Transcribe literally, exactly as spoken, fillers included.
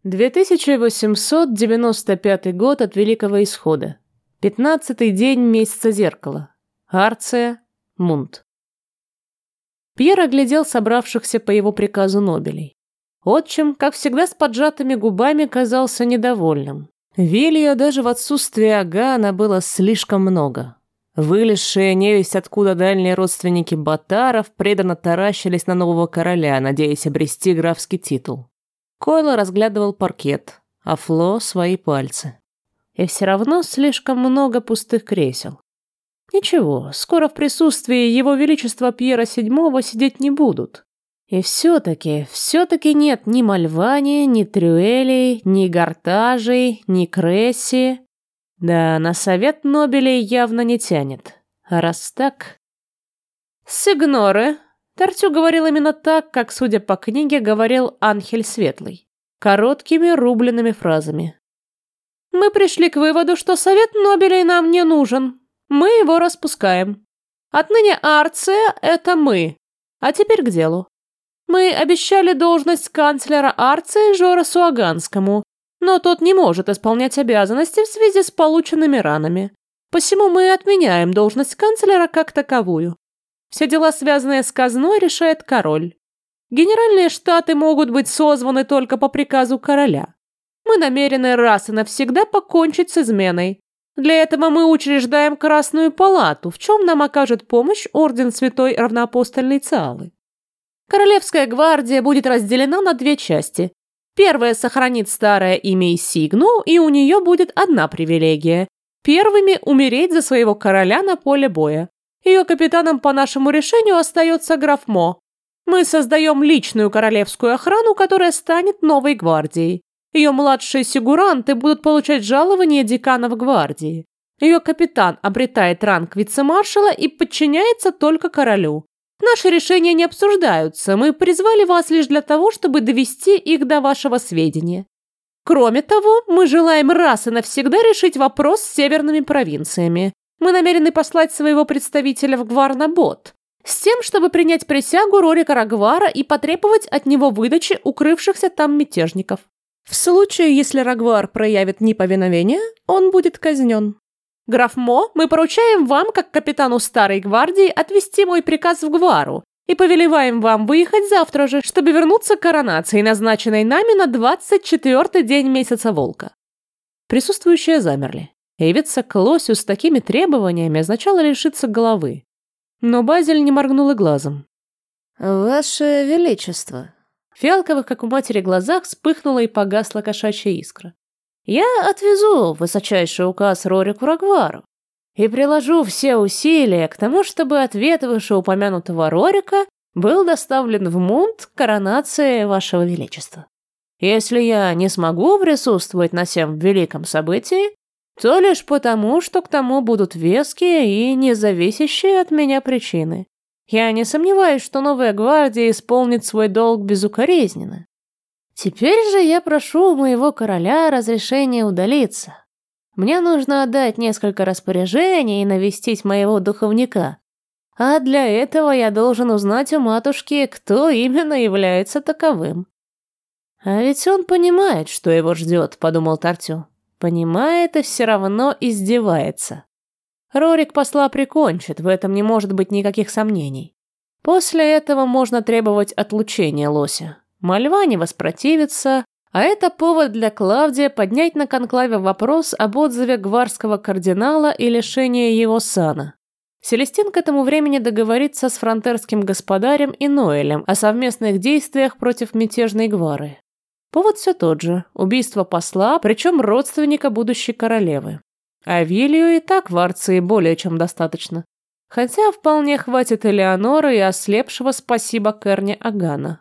две тысячи восемьсот девяносто пятый год от Великого Исхода. Пятнадцатый день месяца зеркала. Арция, Мунт. Пьер оглядел собравшихся по его приказу нобелей. Отчим, как всегда с поджатыми губами, казался недовольным. Вилью даже в отсутствие Агана было слишком много. Вылезшие невесть откуда дальние родственники Батаров преданно таращились на нового короля, надеясь обрести графский титул. Койло разглядывал паркет, а Фло — свои пальцы. И все равно слишком много пустых кресел. Ничего, скоро в присутствии его величества Пьера седьмого сидеть не будут. И все-таки, все-таки нет ни Мальвани, ни Трюэлей, ни Гортажей, ни Кресси. Да, на совет нобелей явно не тянет. А раз так... «Сигноры!» Тартю говорил именно так, как, судя по книге, говорил Анхель Светлый. Короткими рубленными фразами. «Мы пришли к выводу, что совет нобелей нам не нужен. Мы его распускаем. Отныне Арция — это мы. А теперь к делу. Мы обещали должность канцлера Арции Жорасу Аганскому, но тот не может исполнять обязанности в связи с полученными ранами. Посему мы отменяем должность канцлера как таковую. Все дела, связанные с казной, решает король. Генеральные штаты могут быть созваны только по приказу короля. Мы намерены раз и навсегда покончить с изменой. Для этого мы учреждаем Красную палату, в чем нам окажет помощь Орден Святой Равноапостольной Циалы. Королевская гвардия будет разделена на две части. Первая сохранит старое имя Сигну, и у нее будет одна привилегия – первыми умереть за своего короля на поле боя. Ее капитаном по нашему решению остается граф Мо. Мы создаем личную королевскую охрану, которая станет новой гвардией. Ее младшие сигуранты будут получать жалование деканов гвардии. Ее капитан обретает ранг вице-маршала и подчиняется только королю. Наши решения не обсуждаются, мы призвали вас лишь для того, чтобы довести их до вашего сведения. Кроме того, мы желаем раз и навсегда решить вопрос с северными провинциями. Мы намерены послать своего представителя в Гвар-на-Бот с тем, чтобы принять присягу Рорика Рагвара и потребовать от него выдачи укрывшихся там мятежников. В случае, если Рагвар проявит неповиновение, он будет казнен. Граф Мо, мы поручаем вам, как капитану Старой гвардии, отвести мой приказ в Гвару и повелеваем вам выехать завтра же, чтобы вернуться к коронации, назначенной нами на двадцать четвёртый день месяца Волка». Присутствующие замерли. Явиться к лосю с такими требованиями означало лишиться головы. Но Базель не моргнул и глазом. «Ваше Величество». В фиалковых, как у матери, глазах вспыхнула и погасла кошачья искра. «Я отвезу высочайший указ Рорику Рагвару и приложу все усилия к тому, чтобы ответ вышеупомянутого Рорика был доставлен в Мунт к коронации Вашего Величества. Если я не смогу присутствовать на сем великом событии, то лишь потому, что к тому будут веские и независящие от меня причины. Я не сомневаюсь, что новая гвардия исполнит свой долг безукоризненно. Теперь же я прошу у моего короля разрешения удалиться. Мне нужно отдать несколько распоряжений и навестить моего духовника. А для этого я должен узнать у матушки, кто именно является таковым». «А ведь он понимает, что его ждет», — подумал Тартю. «Понимает и все равно издевается». Рорик посла прикончит, в этом не может быть никаких сомнений. После этого можно требовать отлучения лося. Мальва не воспротивится, а это повод для Клавдия поднять на конклаве вопрос об отзыве гварского кардинала и лишении его сана. Селестин к этому времени договорится с фронтерским господарем и Ноэлем о совместных действиях против мятежной Гвары. Повод все тот же – убийство посла, причем родственника будущей королевы. А Вилью и так в Арции более чем достаточно. Хотя вполне хватит Элеоноры и ослепшего спасибо Керне Агана.